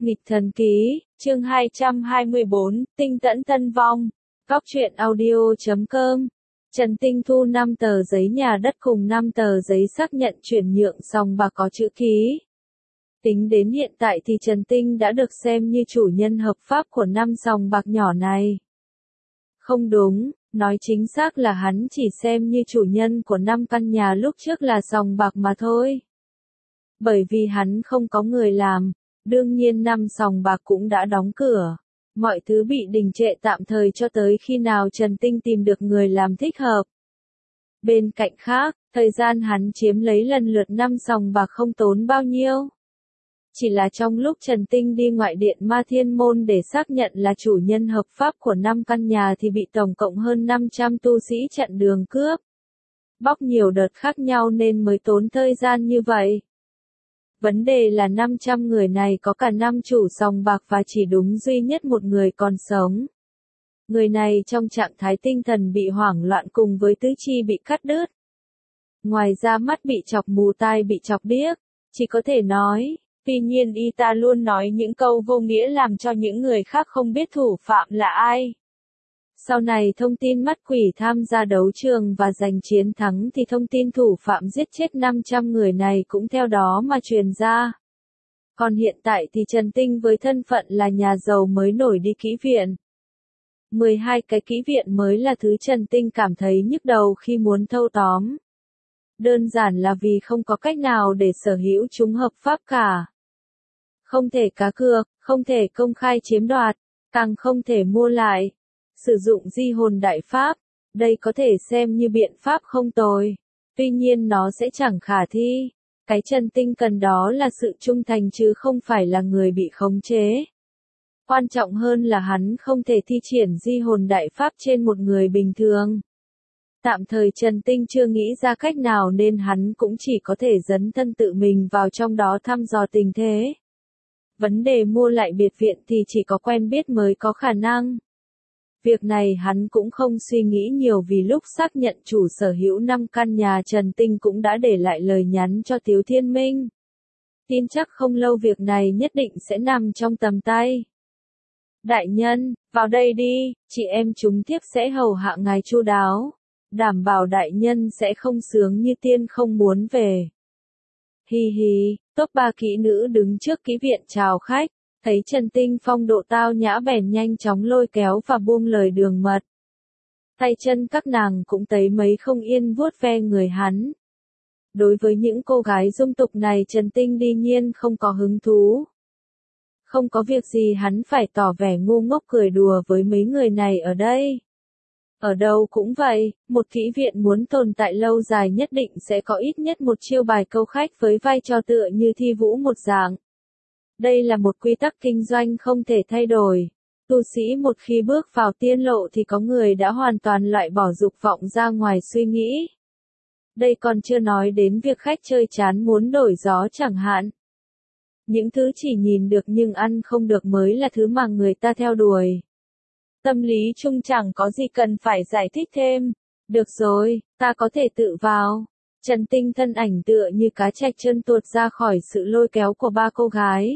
Nghịch thần ký, chương 224, tinh tẫn tân vong. Góc truyện audio.com. Trần Tinh thu 5 tờ giấy nhà đất cùng 5 tờ giấy xác nhận chuyển nhượng sòng bạc có chữ ký. Tính đến hiện tại thì Trần Tinh đã được xem như chủ nhân hợp pháp của 5 sòng bạc nhỏ này. Không đúng, nói chính xác là hắn chỉ xem như chủ nhân của 5 căn nhà lúc trước là sòng bạc mà thôi. Bởi vì hắn không có người làm, đương nhiên 5 sòng bạc cũng đã đóng cửa. Mọi thứ bị đình trệ tạm thời cho tới khi nào Trần Tinh tìm được người làm thích hợp. Bên cạnh khác, thời gian hắn chiếm lấy lần lượt 5 sòng bạc không tốn bao nhiêu. Chỉ là trong lúc Trần Tinh đi ngoại điện Ma Thiên Môn để xác nhận là chủ nhân hợp pháp của 5 căn nhà thì bị tổng cộng hơn 500 tu sĩ chặn đường cướp. Bóc nhiều đợt khác nhau nên mới tốn thời gian như vậy. Vấn đề là 500 người này có cả 5 chủ sòng bạc và chỉ đúng duy nhất một người còn sống. Người này trong trạng thái tinh thần bị hoảng loạn cùng với tứ chi bị cắt đứt. Ngoài ra mắt bị chọc mù, tai bị chọc điếc, chỉ có thể nói. Tuy nhiên y ta luôn nói những câu vô nghĩa làm cho những người khác không biết thủ phạm là ai. Sau này thông tin mắt quỷ tham gia đấu trường và giành chiến thắng thì thông tin thủ phạm giết chết 500 người này cũng theo đó mà truyền ra. Còn hiện tại thì Trần Tinh với thân phận là nhà giàu mới nổi đi kỹ viện. 12 cái kỹ viện mới là thứ Trần Tinh cảm thấy nhức đầu khi muốn thâu tóm. Đơn giản là vì không có cách nào để sở hữu chúng hợp pháp cả. Không thể cá cược, không thể công khai chiếm đoạt, càng không thể mua lại. Sử dụng di hồn đại pháp, đây có thể xem như biện pháp không tồi. Tuy nhiên nó sẽ chẳng khả thi. Cái Trần Tinh cần đó là sự trung thành chứ không phải là người bị khống chế. Quan trọng hơn là hắn không thể thi triển di hồn đại pháp trên một người bình thường. Tạm thời Trần Tinh chưa nghĩ ra cách nào nên hắn cũng chỉ có thể dấn thân tự mình vào trong đó thăm dò tình thế. Vấn đề mua lại biệt viện thì chỉ có quen biết mới có khả năng. Việc này hắn cũng không suy nghĩ nhiều vì lúc xác nhận chủ sở hữu 5 căn nhà Trần Tinh cũng đã để lại lời nhắn cho Tiếu Thiên Minh. Tin chắc không lâu việc này nhất định sẽ nằm trong tầm tay. Đại nhân, vào đây đi, chị em chúng thiếp sẽ hầu hạ ngài chu đáo. Đảm bảo đại nhân sẽ không sướng như tiên không muốn về. Hi hi, top 3 kỹ nữ đứng trước kỹ viện chào khách. Thấy Trần Tinh phong độ tao nhã bèn nhanh chóng lôi kéo và buông lời đường mật. Tay chân các nàng cũng thấy mấy không yên vuốt ve người hắn. Đối với những cô gái dung tục này Trần Tinh đương nhiên không có hứng thú. Không có việc gì hắn phải tỏ vẻ ngu ngốc cười đùa với mấy người này ở đây. Ở đâu cũng vậy, một kỹ viện muốn tồn tại lâu dài nhất định sẽ có ít nhất một chiêu bài câu khách với vai trò tựa như thi vũ một dạng. Đây là một quy tắc kinh doanh không thể thay đổi. Tu sĩ một khi bước vào tiên lộ thì có người đã hoàn toàn loại bỏ dục vọng ra ngoài suy nghĩ. Đây còn chưa nói đến việc khách chơi chán muốn đổi gió chẳng hạn. Những thứ chỉ nhìn được nhưng ăn không được mới là thứ mà người ta theo đuổi. Tâm lý chung chẳng có gì cần phải giải thích thêm. Được rồi, ta có thể tự vào. Trần Tinh thân ảnh tựa như cá trạch chân tuột ra khỏi sự lôi kéo của 3 cô gái.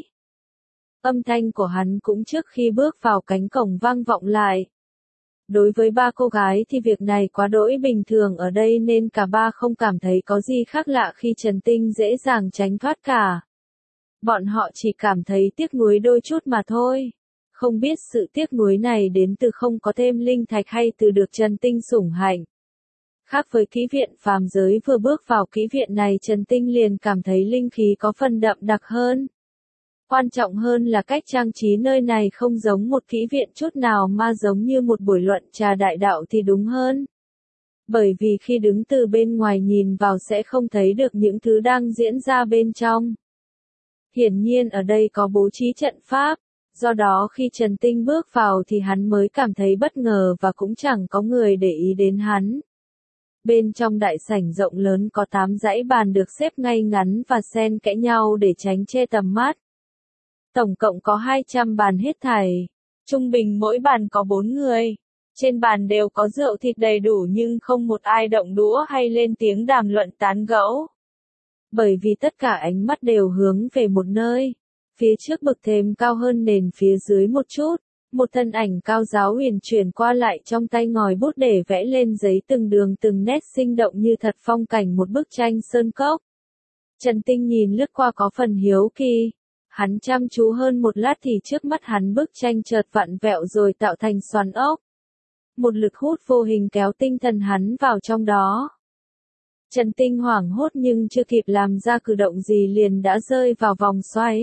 Âm thanh của hắn cũng trước khi bước vào cánh cổng vang vọng lại. Đối với 3 cô gái thì việc này quá đỗi bình thường ở đây nên cả 3 không cảm thấy có gì khác lạ khi Trần Tinh dễ dàng tránh thoát cả. Bọn họ chỉ cảm thấy tiếc nuối đôi chút mà thôi. Không biết sự tiếc nuối này đến từ không có thêm linh thạch hay từ được Trần Tinh sủng hạnh. Khác với kỹ viện phàm giới vừa bước vào kỹ viện này Trần Tinh liền cảm thấy linh khí có phần đậm đặc hơn. Quan trọng hơn là cách trang trí nơi này không giống một kỹ viện chút nào mà giống như một buổi luận trà đại đạo thì đúng hơn. Bởi vì khi đứng từ bên ngoài nhìn vào sẽ không thấy được những thứ đang diễn ra bên trong. Hiển nhiên ở đây có bố trí trận pháp, do đó khi Trần Tinh bước vào thì hắn mới cảm thấy bất ngờ và cũng chẳng có người để ý đến hắn. Bên trong đại sảnh rộng lớn có 8 dãy bàn được xếp ngay ngắn và xen kẽ nhau để tránh che tầm mắt. Tổng cộng có 200 bàn hết thảy. Trung bình mỗi bàn có 4 người. Trên bàn đều có rượu thịt đầy đủ nhưng không một ai động đũa hay lên tiếng đàm luận tán gẫu. Bởi vì tất cả ánh mắt đều hướng về một nơi. Phía trước bậc thềm cao hơn nền phía dưới một chút, một thân ảnh cao giáo huyền chuyển qua lại trong tay ngòi bút để vẽ lên giấy từng đường từng nét sinh động như thật phong cảnh một bức tranh sơn cốc. Trần Tinh nhìn lướt qua có phần hiếu kỳ. Hắn chăm chú hơn một lát thì trước mắt hắn bức tranh chợt vặn vẹo rồi tạo thành xoắn ốc. Một lực hút vô hình kéo tinh thần hắn vào trong đó. Trần Tinh hoảng hốt nhưng chưa kịp làm ra cử động gì liền đã rơi vào vòng xoáy.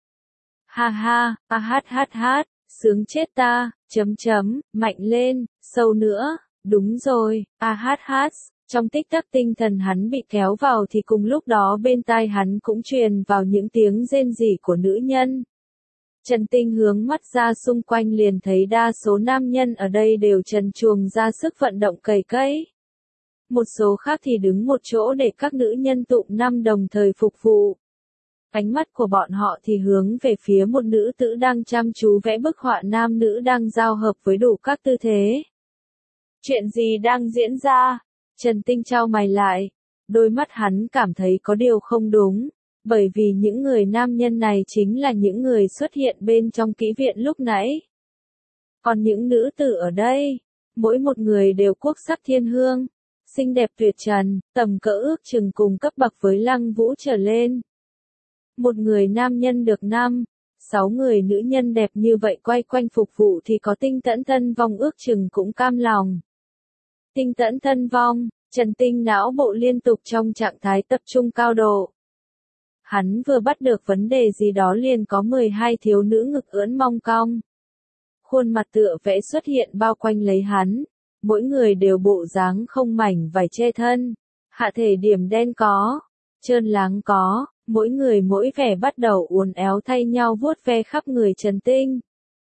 Ha ha, hát, sướng chết ta, mạnh lên, sâu nữa, đúng rồi, hát. Trong tích tắc tinh thần hắn bị kéo vào thì cùng lúc đó bên tai hắn cũng truyền vào những tiếng rên rỉ của nữ nhân. Trần Tinh hướng mắt ra xung quanh liền thấy đa số nam nhân ở đây đều trần truồng ra sức vận động cày cấy. Một số khác thì đứng một chỗ để các nữ nhân tụng năm đồng thời phục vụ. Ánh mắt của bọn họ thì hướng về phía một nữ tử đang chăm chú vẽ bức họa nam nữ đang giao hợp với đủ các tư thế. Chuyện gì đang diễn ra? Trần Tinh chau mày lại. Đôi mắt hắn cảm thấy có điều không đúng, bởi vì những người nam nhân này chính là những người xuất hiện bên trong kỹ viện lúc nãy. Còn những nữ tử ở đây, mỗi một người đều quốc sắc thiên hương, xinh đẹp tuyệt trần, tầm cỡ ước chừng cùng cấp bậc với Lăng Vũ trở lên. Một người nam nhân được 6 người nữ nhân đẹp như vậy quay quanh phục vụ thì có Tinh Tẫn Thân Vong ước chừng cũng cam lòng. Tinh Tẫn Thân Vong, Trần Tinh não bộ liên tục trong trạng thái tập trung cao độ. Hắn vừa bắt được vấn đề gì đó liền có 12 thiếu nữ ngực ưỡn mong cong. Khuôn mặt tựa vẽ xuất hiện bao quanh lấy hắn, mỗi người đều bộ dáng không mảnh vải che thân, hạ thể điểm đen có, trơn láng có, mỗi người mỗi vẻ bắt đầu uốn éo thay nhau vuốt ve khắp người Trần Tinh.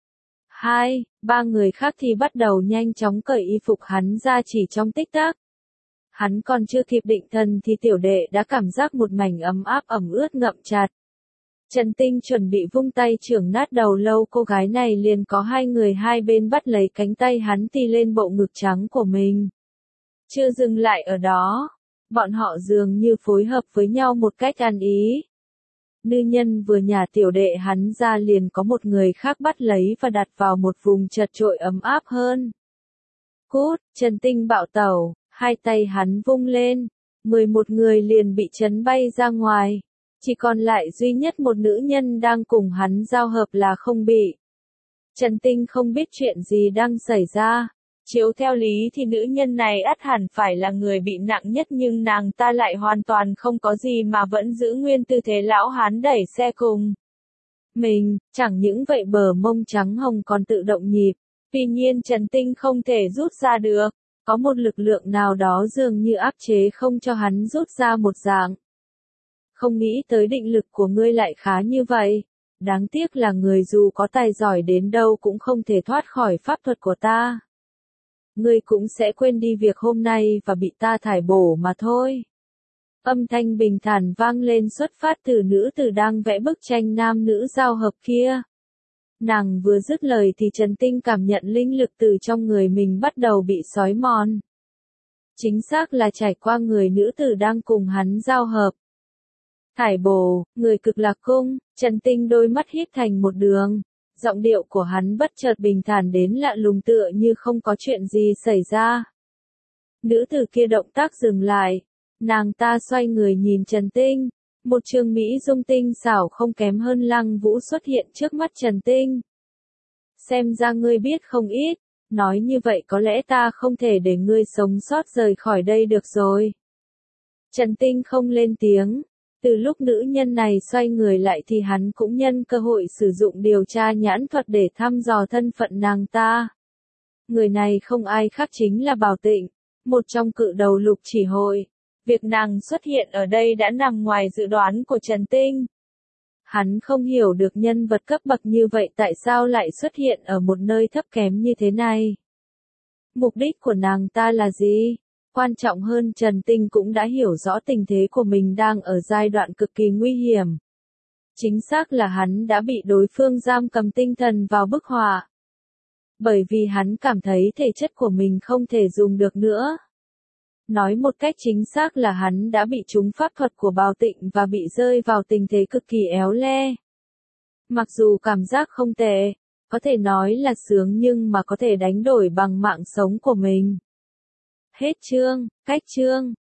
2, 3 người khác thì bắt đầu nhanh chóng cởi y phục hắn ra chỉ trong tích tắc. Hắn còn chưa kịp định thần thì tiểu đệ đã cảm giác một mảnh ấm áp ẩm ướt ngậm chặt. Trần Tinh chuẩn bị vung tay chưởng nát đầu lâu cô gái này liền có 2 người hai bên bắt lấy cánh tay hắn tì lên bộ ngực trắng của mình. Chưa dừng lại ở đó, bọn họ dường như phối hợp với nhau một cách ăn ý. Nữ nhân vừa nhả tiểu đệ hắn ra liền có một người khác bắt lấy và đặt vào một vùng chật chội ấm áp hơn. Cút, Trần Tinh bạo tẩu, hai tay hắn vung lên, 11 người liền bị chấn bay ra ngoài. Chỉ còn lại duy nhất một nữ nhân đang cùng hắn giao hợp là không bị. Trần Tinh không biết chuyện gì đang xảy ra. Chiếu theo lý thì nữ nhân này ắt hẳn phải là người bị nặng nhất nhưng nàng ta lại hoàn toàn không có gì mà vẫn giữ nguyên tư thế lão hán đẩy xe cùng mình, chẳng những vậy bờ mông trắng hồng còn tự động nhịp. Tuy nhiên Trần Tinh không thể rút ra được, có một lực lượng nào đó dường như áp chế không cho hắn rút ra một dạng. Không nghĩ tới định lực của ngươi lại khá như vậy. Đáng tiếc là người dù có tài giỏi đến đâu cũng không thể thoát khỏi pháp thuật của ta. Ngươi cũng sẽ quên đi việc hôm nay và bị ta thải bổ mà thôi. Âm thanh bình thản vang lên xuất phát từ nữ tử đang vẽ bức tranh nam nữ giao hợp kia. Nàng vừa dứt lời thì Trần Tinh cảm nhận linh lực từ trong người mình bắt đầu bị xói mòn. Chính xác là trải qua người nữ tử đang cùng hắn giao hợp. Thải bổ, người cực lạc cung, Trần Tinh đôi mắt híp thành một đường. Giọng điệu của hắn bất chợt bình thản đến lạ lùng tựa như không có chuyện gì xảy ra. Nữ tử kia động tác dừng lại. Nàng ta xoay người nhìn Trần Tinh. Một trường Mỹ dung tinh xảo không kém hơn Lăng Vũ xuất hiện trước mắt Trần Tinh. Xem ra ngươi biết không ít. Nói như vậy có lẽ ta không thể để ngươi sống sót rời khỏi đây được rồi. Trần Tinh không lên tiếng. Từ lúc nữ nhân này xoay người lại thì hắn cũng nhân cơ hội sử dụng điều tra nhãn thuật để thăm dò thân phận nàng ta. Người này không ai khác chính là Bảo Tịnh, một trong cự đầu Lục Chỉ Hội. Việc nàng xuất hiện ở đây đã nằm ngoài dự đoán của Trần Tinh. Hắn không hiểu được nhân vật cấp bậc như vậy tại sao lại xuất hiện ở một nơi thấp kém như thế này. Mục đích của nàng ta là gì? Quan trọng hơn Trần Tinh cũng đã hiểu rõ tình thế của mình đang ở giai đoạn cực kỳ nguy hiểm. Chính xác là hắn đã bị đối phương giam cầm tinh thần vào bức họa. Bởi vì hắn cảm thấy thể chất của mình không thể dùng được nữa. Nói một cách chính xác là hắn đã bị trúng pháp thuật của Bảo Tịnh và bị rơi vào tình thế cực kỳ éo le. Mặc dù cảm giác không tệ, có thể nói là sướng nhưng mà có thể đánh đổi bằng mạng sống của mình. Hết chương, cách chương.